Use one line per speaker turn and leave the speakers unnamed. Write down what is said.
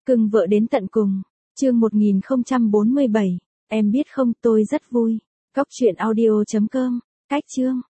Cưng vợ đến tận cùng. Chương 1047. Em biết không, tôi rất vui. Cóc truyện audio.com. Cách chương.